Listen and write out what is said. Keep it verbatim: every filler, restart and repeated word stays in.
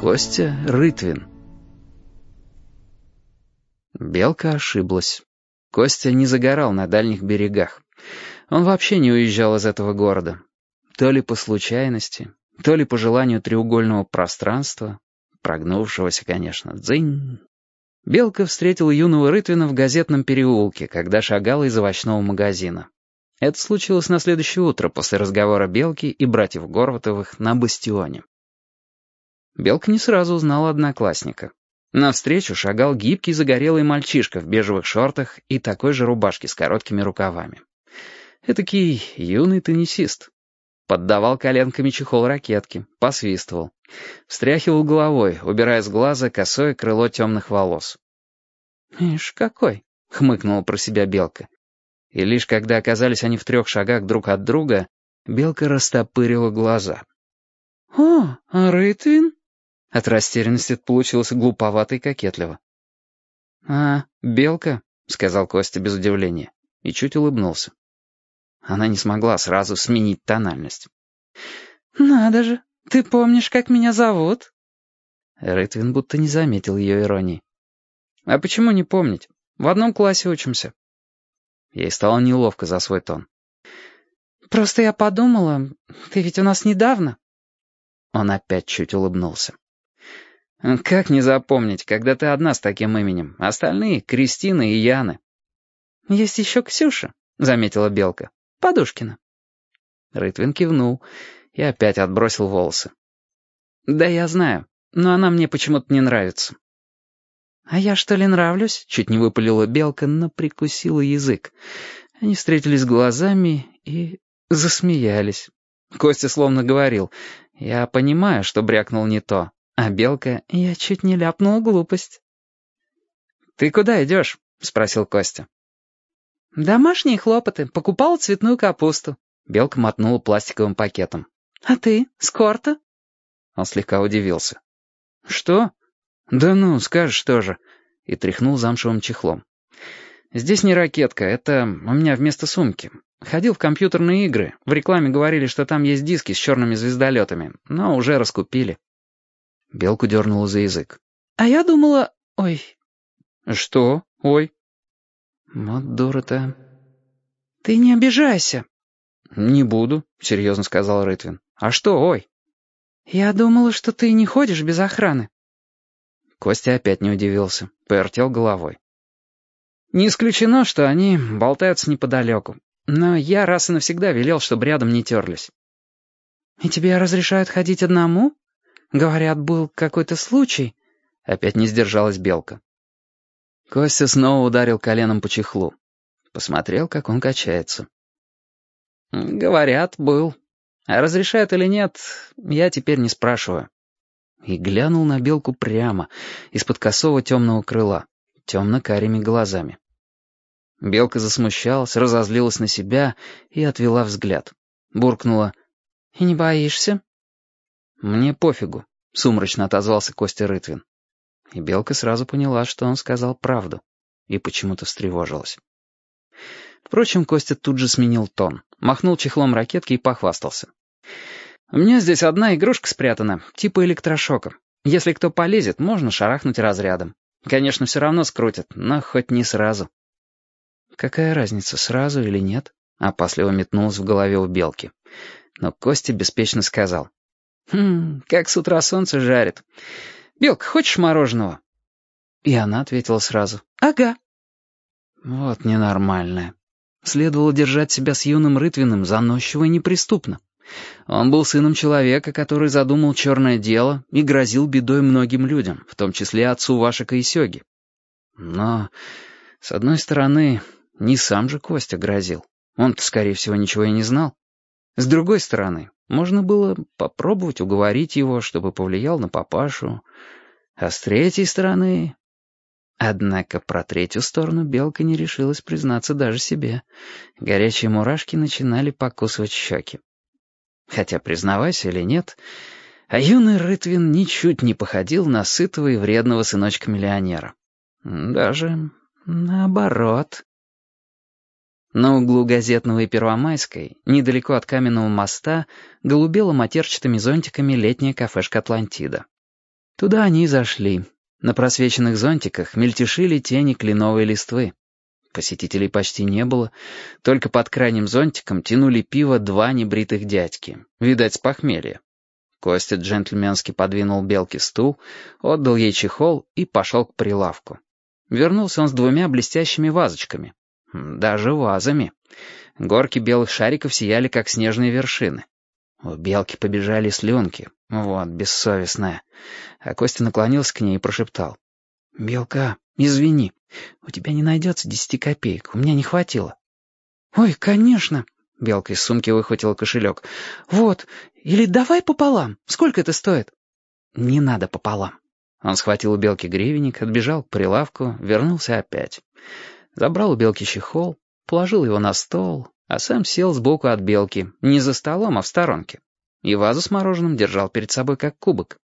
Костя Рытвин. Белка ошиблась. Костя не загорал на дальних берегах. Он вообще не уезжал из этого города. То ли по случайности, то ли по желанию треугольного пространства, прогнувшегося, конечно, дзынь. Белка встретила юного Рытвина в газетном переулке, когда шагала из овощного магазина. Это случилось на следующее утро после разговора Белки и братьев Горватовых на бастионе. Белка не сразу узнала одноклассника. Навстречу шагал гибкий загорелый мальчишка в бежевых шортах и такой же рубашке с короткими рукавами. Этакий юный теннисист. Поддавал коленками чехол ракетки, посвистывал. Встряхивал головой, убирая с глаза косое крыло темных волос. «Ишь, какой!» — хмыкнула про себя Белка. И лишь когда оказались они в трех шагах друг от друга, Белка растопырила глаза. «О, а Рытвин?» От растерянности это получилось глуповато и кокетливо. «А, Белка», — сказал Костя без удивления, и чуть улыбнулся. Она не смогла сразу сменить тональность. «Надо же, ты помнишь, как меня зовут?» Рытвин будто не заметил ее иронии. «А почему не помнить? В одном классе учимся». Ей стало неловко за свой тон. «Просто я подумала, ты ведь у нас недавно». Он опять чуть улыбнулся. «Как не запомнить, когда ты одна с таким именем? Остальные — Кристина и Яны». «Есть еще Ксюша», — заметила Белка. «Подушкина». Рытвин кивнул и опять отбросил волосы. «Да я знаю, но она мне почему-то не нравится». «А я что ли нравлюсь?» — чуть не выпалила Белка, но прикусила язык. Они встретились глазами и засмеялись. Костя словно говорил: «Я понимаю, что брякнул не то», а Белка: «Я чуть не ляпнула глупость». «Ты куда идешь?» — спросил Костя. «Домашние хлопоты. Покупала цветную капусту». Белка мотнула пластиковым пакетом. «А ты? С корта?» Он слегка удивился. «Что? Да ну, скажешь тоже». И тряхнул замшевым чехлом. «Здесь не ракетка, это у меня вместо сумки. Ходил в компьютерные игры. В рекламе говорили, что там есть диски с черными звездолетами, но уже раскупили». Белку дернула за язык. «А я думала... Ой...» «Что? Ой?» «Вот дура-то...» «Ты не обижайся». «Не буду», — серьезно сказал Рытвин. «А что, ой?» «Я думала, что ты не ходишь без охраны». Костя опять не удивился, повертел головой. «Не исключено, что они болтаются неподалеку. Но я раз и навсегда велел, чтобы рядом не терлись». «И тебе разрешают ходить одному? Говорят, был какой-то случай». Опять не сдержалась Белка. Костя снова ударил коленом по чехлу. Посмотрел, как он качается. «Говорят, был. А разрешают или нет, я теперь не спрашиваю». И глянул на Белку прямо, из-под косого темного крыла, темно-карими глазами. Белка засмущалась, разозлилась на себя и отвела взгляд. Буркнула: «И не боишься?» «Мне пофигу», — сумрачно отозвался Костя Рытвин. И Белка сразу поняла, что он сказал правду, и почему-то встревожилась. Впрочем, Костя тут же сменил тон, махнул чехлом ракетки и похвастался. «У меня здесь одна игрушка спрятана, типа электрошока. Если кто полезет, можно шарахнуть разрядом. Конечно, все равно скрутят, но хоть не сразу». «Какая разница, сразу или нет?» — опасливо метнулась в голове у Белки. Но Костя беспечно сказал: «Хм, как с утра солнце жарит. Белка, хочешь мороженого?» И она ответила сразу: «Ага». Вот ненормальная. Следовало держать себя с юным Рытвиным заносчиво и неприступно. Он был сыном человека, который задумал черное дело и грозил бедой многим людям, в том числе отцу Вашика и Сёги. Но, с одной стороны, не сам же Костя грозил. Он-то, скорее всего, ничего и не знал. С другой стороны, можно было попробовать уговорить его, чтобы повлиял на папашу. А с третьей стороны... Однако про третью сторону Белка не решилась признаться даже себе. Горячие мурашки начинали покусывать щеки. Хотя, признавайся или нет, а юный Рытвин ничуть не походил на сытого и вредного сыночка-миллионера. Даже наоборот. На углу Газетного и Первомайской, недалеко от Каменного моста, голубела матерчатыми зонтиками летняя кафешка «Атлантида». Туда они и зашли. На просвеченных зонтиках мельтешили тени кленовой листвы. Посетителей почти не было, только под крайним зонтиком тянули пиво два небритых дядьки, видать, с похмелья. Костя джентльменски подвинул Белке стул, отдал ей чехол и пошел к прилавку. Вернулся он с двумя блестящими вазочками. Даже вазами. Горки белых шариков сияли, как снежные вершины. У Белки побежали слюнки. Вот, бессовестная. А Костя наклонился к ней и прошептал. «Белка, извини, у тебя не найдется десяти копеек, у меня не хватило». «Ой, конечно!» — Белка из сумки выхватила кошелек. «Вот, или давай пополам, сколько это стоит?» «Не надо пополам». Он схватил у Белки гривенник, отбежал к прилавку, вернулся опять. Забрал у Белки чехол, положил его на стол, а сам сел сбоку от Белки, не за столом, а в сторонке. И вазу с мороженым держал перед собой как кубок.